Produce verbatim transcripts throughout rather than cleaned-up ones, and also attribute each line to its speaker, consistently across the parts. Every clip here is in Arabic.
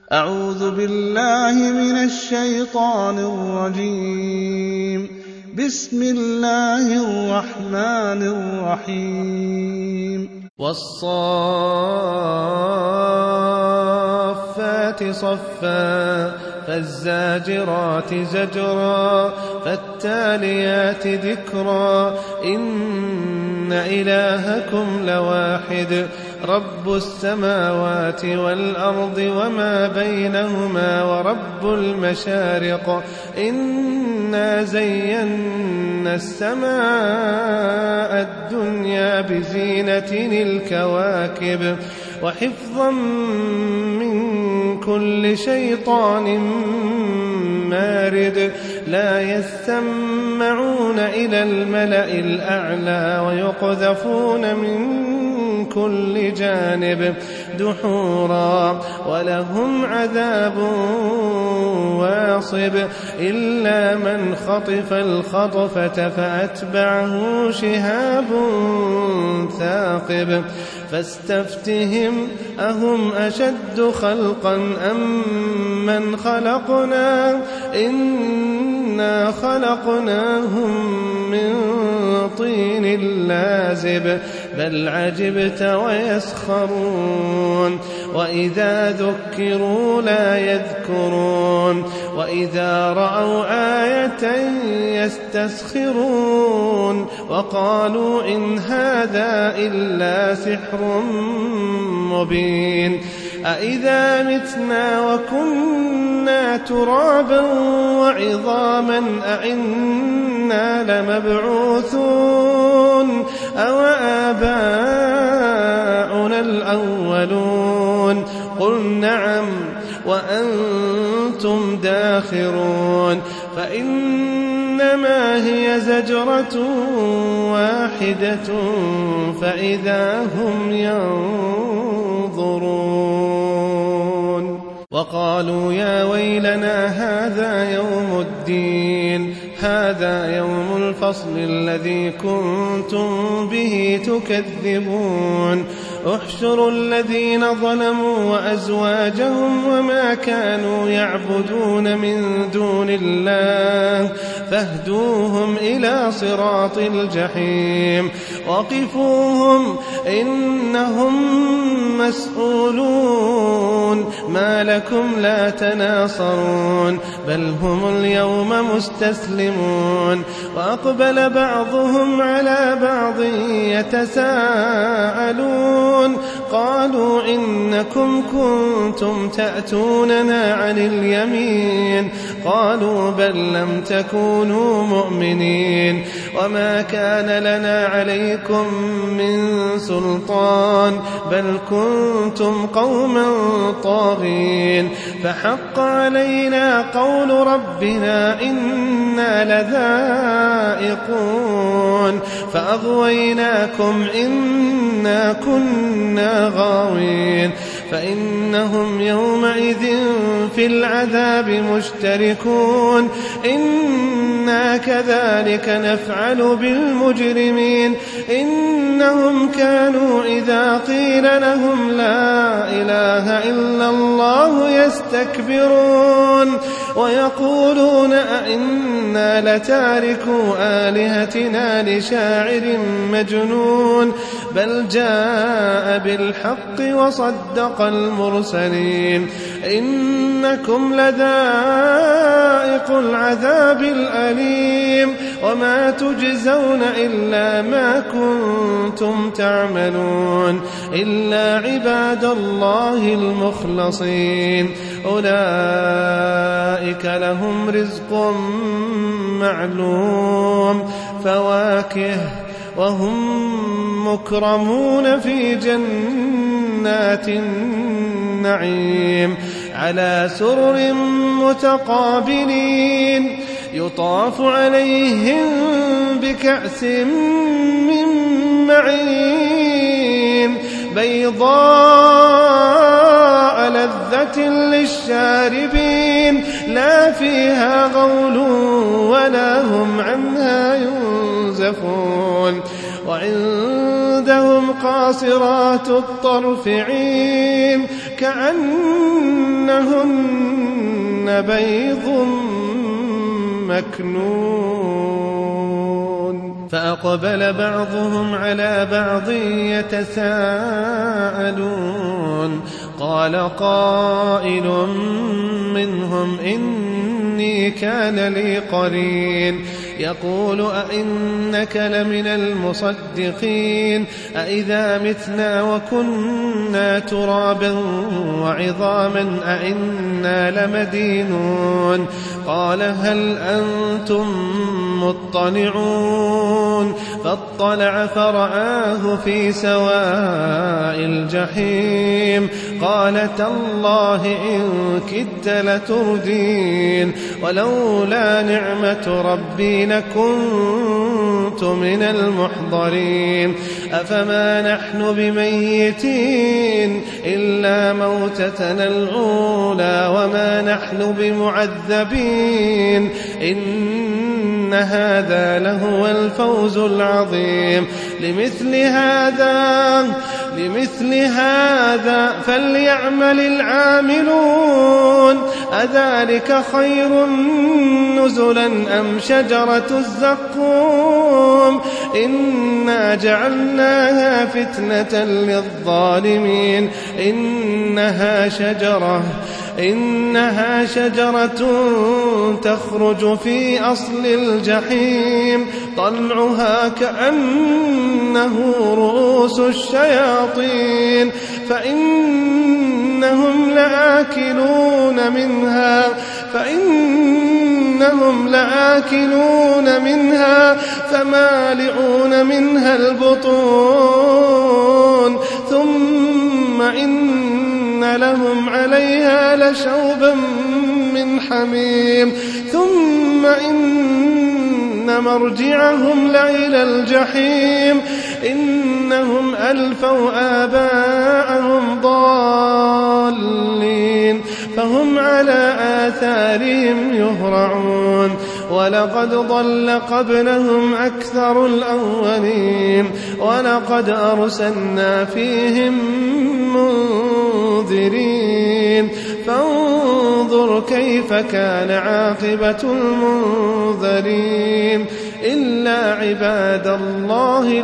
Speaker 1: أعوذ بالله من الشيطان الرجيم. بسم الله الرحمن الرحيم. والصافات صفا فالزاجرات زجرا فالتاليات ذكرا إن إلهكم لواحد رب السماوات والأرض وما بينهما ورب المشارق إنا زينا السماء الدنيا بزينة الكواكب وحفظا من كل شيطان مارد لا يسمعون إلى الملأ الأعلى ويقذفون من كل جانب دحورا ولهم عذاب واصب إلا من خطف الخطفة فأتبعه شهاب ثاقب فاستفتهم أهم أشد خلقا أم من خلقنا إنا خلقناهم من طين لازب بل عجبت ويسخرون وإذا ذكروا لا يذكرون وإذا رأوا آية يستسخرون وقالوا إن هذا إلا سحر مبين أإذا متنا وكنا ترابا وعظاما أإنا لمبعوثون أو آباؤنا الأولون قل نعم وأنتم داخرون فإنما هي زجرة واحدة فإذا هم ينظرون وقالوا يا ويلنا هذا يوم الدين هذا يوم الفصل الذي كنتم به تكذبون احشروا الذين ظلموا وأزواجهم وما كانوا يعبدون من دون الله فاهدوهم إلى صراط الجحيم وقفوهم إنهم مسؤولون ما لكم لا تناصرون بل هم اليوم مستسلمون وأقبل بعضهم على بعض يتساءلون قالوا إنكم كنتم تأتوننا عن اليمين قالوا بل لم تكونوا مؤمنين وما كان لنا عليكم من سلطان بل كنتم قوما طاغين فحق علينا قول ربنا إنا لذائقون فأغويناكم إنا كنا غاوين فإنهم يومئذ في العذاب مشتركون إنا كذلك نفعل بالمجرمين إنهم كانوا إذا قيل لهم لا إله إلا الله يستكبرون ويقولون أئنا لتاركو آلهتنا لشاعر مجنون بل جاء بالحق وصدق المرسلين إنكم لذائق العذاب الأليم وما تجزون إلا ما كنتم تعملون إلا عباد الله المخلصين أولئك لهم رزق معلوم فواكه وهم مكرمون في جنات النعيم على سرر متقابلين يطاف عليهم بكأس من معين بيضاء لذة للشاربين لا فيها غول ولا هم عنها ينزفون وعندهم قاصرات الطرف عين كأنهن بيض مكنون فأقبل بعضهم على بعض يتساءلون قال قائل منهم إني كان لي قرين يقول أئنك لمن المصدقين أئذا متنا وكنا ترابا وعظاما أئنا لمدينون قال هل أنتم مطلعون فاطلع فرآه في سواء الجحيم قال تالله إن كدت لتردين ولولا نعمة ربي لكنت من المحضرين أفما نحن بميتين إلا موتتنا الأولى وما نحن بمعذبين إن هذا لهو الفوز العظيم لمثل هذا لمثل هذا فليعمل العاملون أذلك خير نزلا أم شجرة الزقوم إنا جعلناها فتنة للظالمين إنها شجرة إنها شجرة تخرج في أصل الجحيم طلعها كأنه رؤوس الشياطين فإنهم لآكلون منها فإنهم لآكلون منها فمالئون منها البطون ثم إن لهم عليها لشوبا من حميم ثم إن مرجعهم لإلى الجحيم إنهم ألفوا آباءهم ضالين فهم على آثارهم يهرعون ولقد ضل قبلهم أكثر الأولين ولقد أرسلنا فيهم منذرين فانظر كيف كان عاقبة المنذرين إلا عباد الله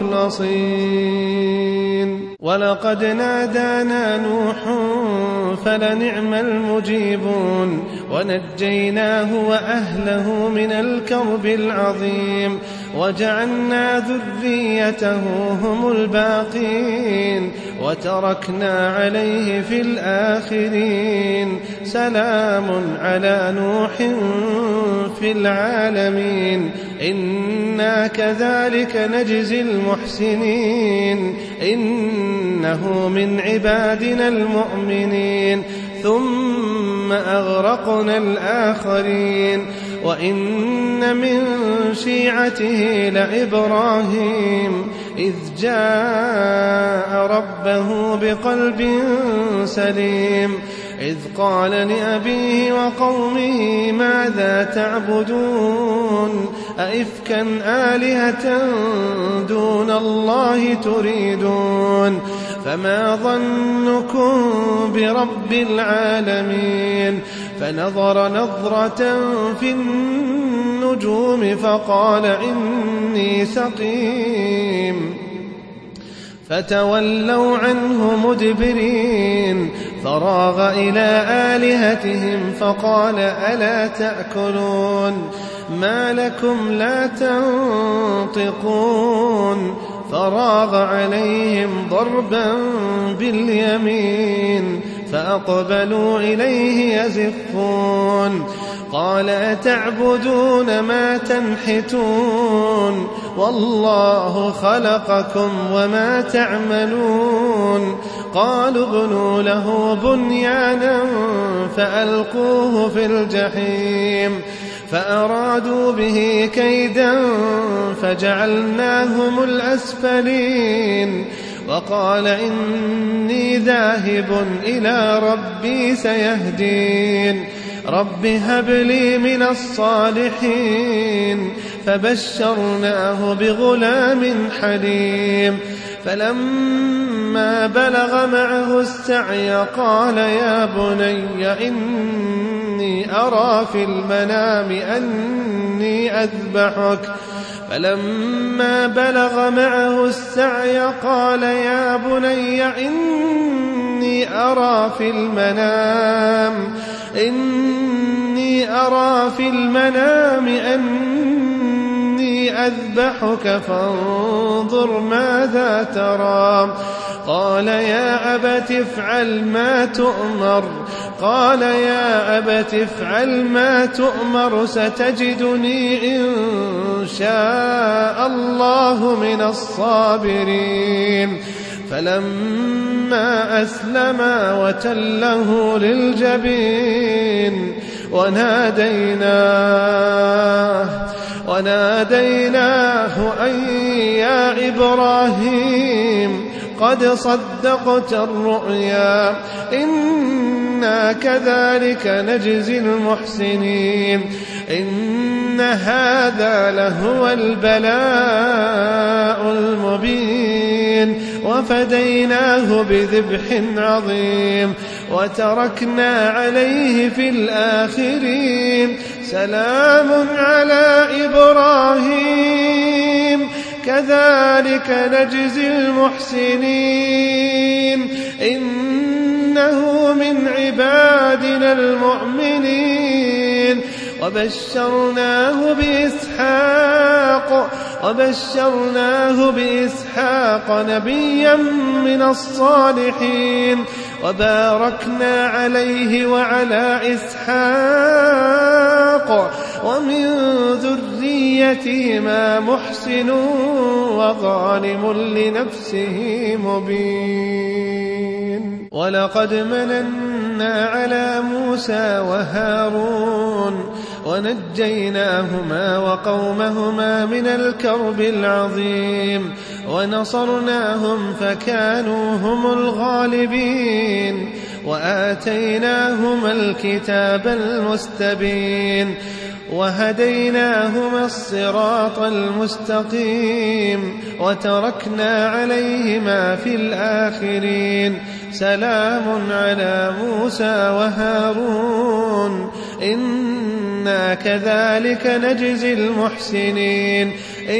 Speaker 1: المخلصين ولقد نادانا نوح فلنعم المجيبون ونجيناه وأهله من الكرب العظيم وجعلنا ذريته هم الباقين وتركنا عليه في الآخرين سلام على نوح في العالمين إنا كذلك نجزي المحسنين إنه من عبادنا المؤمنين ثم أغرقنا الآخرين وإن من شيعته لإبراهيم إذ جاء ربه بقلب سليم إذ قال لأبيه وقومه ماذا تعبدون أئفكا آلهة دون الله تريدون فما ظنكم برب العالمين فنظر نظرة في النجوم فقال إني سقيم فتولوا عنه مدبرين فراغ إلى آلهتهم فقال ألا تأكلون ما لكم لا تنطقون فراغ عليهم ضربا باليمين فأقبلوا إليه يزفون قال أتعبدون ما تنحتون والله خلقكم وما تعملون قالوا ابنوا له بنيانا فألقوه في الجحيم فأرادوا به كيدا فجعلناهم الأسفلين وقال إني ذاهب إلى ربي سيهدين رب هب لي من الصالحين فبشرناه بغلام حليم فلما فلما بلغ معه السعي قال يا بني إني أرى في المنام أني أذبحك فلما بلغ معه السعي قال يا بني إني أرى في المنام إني أرى في المنام أني أذبحك فانظر ماذا ترى قال يا أبت افعل ما تؤمر قال يا أبت افعل ما تؤمر ستجدني إن شاء الله من الصابرين فلما أسلما وتله للجبين وناديناه وناديناه أن يا إبراهيم قد صدقت الرؤيا إنا كذلك نجزي المحسنين إن هذا لهو البلاء المبين وفديناه بذبح عظيم وتركنا عليه في الآخرين سلام على إبراهيم كذلك نجزي المحسنين إنه من عبادنا المؤمنين وبشرناه بإسحاق وبشرناه بإسحاق نبيا من الصالحين وباركنا عليه وعلى إسحاق ومن ذريتهما محسن وظالم لنفسه مبين ولقد مننا على موسى وهارون ونجيناهما وقومهما من الكرب العظيم ونصرناهم فكانوا هم الغالبين وآتيناهما الكتاب المستبين وهديناهما الصراط المستقيم وتركنا عليهما في الآخرين سلام على موسى وهارون إنا كذلك نجزي المحسنين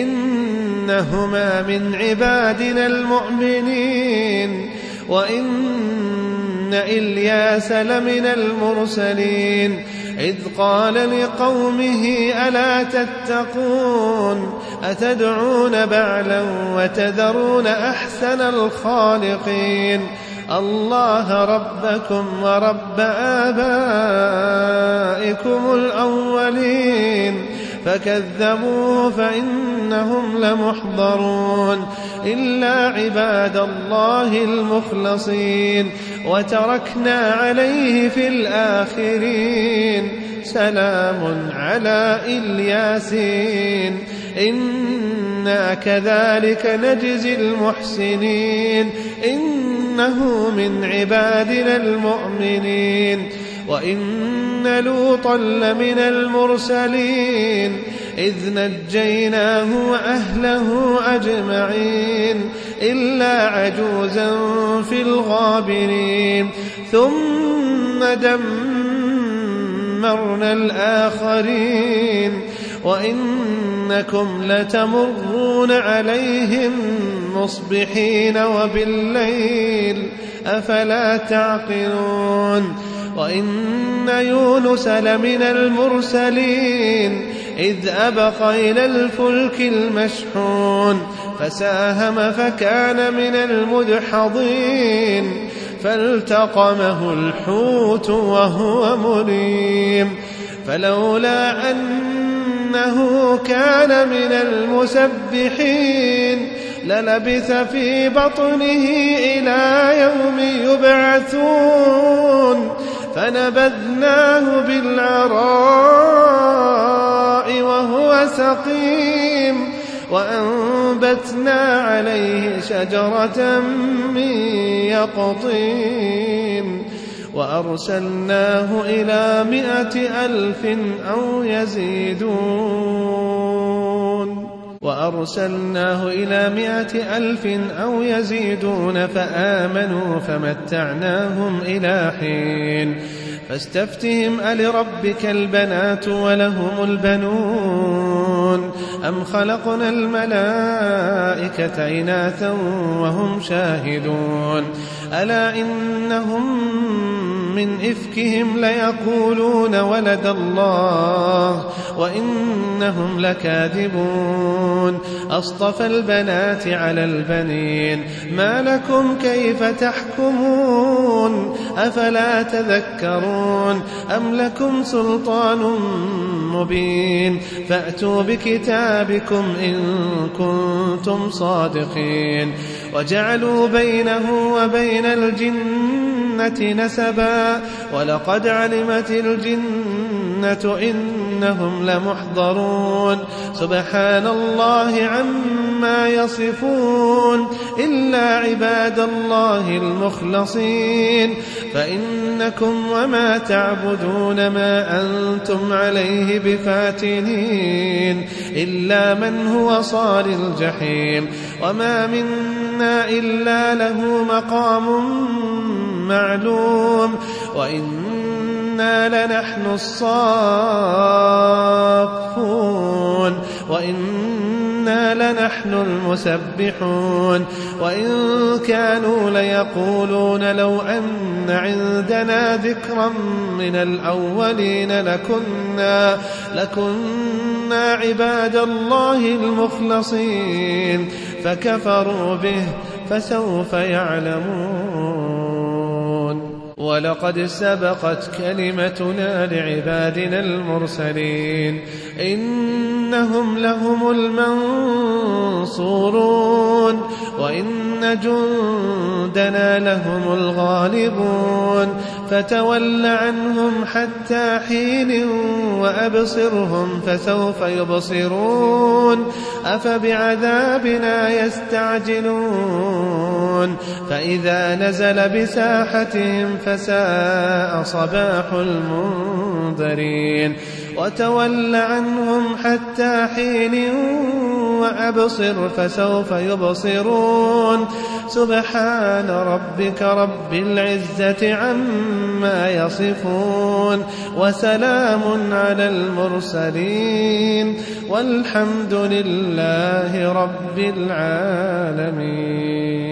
Speaker 1: إنهما من عبادنا المؤمنين وإن إلياس لمن المرسلين إذ قال لقومه ألا تتقون أتدعون بعلا وتذرون أحسن الخالقين الله ربكم ورب آبائكم الأولين فكذبوه فإنهم لمحضرون إلا عباد الله المخلصين وتركنا عليه في الآخرين سلام على الياسين إنا كذلك نجزي المحسنين إنه من عبادنا المؤمنين وإن لوطا لمن المرسلين إذ نجيناه وأهله أجمعين إلا عجوزا في الغابرين ثم دمرنا الآخرين وإنكم لتمرون عليهم مصبحين وبالليل أفلا تعقلون وإن يونس لمن المرسلين إذ أبق إلى الفلك المشحون فساهم فكان من المدحضين فالتقمه الحوت وهو مليم فلولا أنه كان من المسبحين للبث في بطنه إلى يوم يبعثون فنبذناه بالعراء وهو سقيم وأنبتنا عليه شجرة من يقطين وأرسلناه إلى مائة ألف أو يزيدون وأرسلناه إلى مائة ألف أو يزيدون فآمنوا فمتعناهم إلى حين فاستفتهم ألربك البنات ولهم البنون أم خلقنا الملائكة إناثا وهم شاهدون ألا إنهم من إفكهم ليقولون ولد الله وإنهم لكاذبون أصطفى البنات على البنين ما لكم كيف تحكمون أفلا تذكرون أم لكم سلطان مبين فأتوا بكتابكم إن كنتم صادقين وجعلوا بينه وبين الجنة نسبا ولقد علمت الجنة إنهم لمحضرون سبحان الله عما يصفون إلا عباد الله المخلصين فإنكم وما تعبدون ما أنتم عليه بفاتنين إلا من هو صال الجحيم وما منا إلا له مقام معلوم وإنا لنحن الصافون وإنا لنحن المسبحون وإن كانوا ليقولون لو أن عندنا ذكرا من الأولين لكنا, لكنا عباد الله المخلصين فكفروا به فسوف يعلمون ولقد سبقت كلمتنا لعبادنا المرسلين إنهم لهم المنصورون وإن جندنا لهم الغالبون فتول عنهم حتى حين وأبصرهم فسوف يبصرون أفبعذابنا يستعجلون فإذا نزل بساحتهم فساء صباح المنذرين وتول عنهم حتى حين وأبصر فسوف يبصرون سبحان ربك رب العزة عما يصفون وسلام على المرسلين والحمد لله رب العالمين.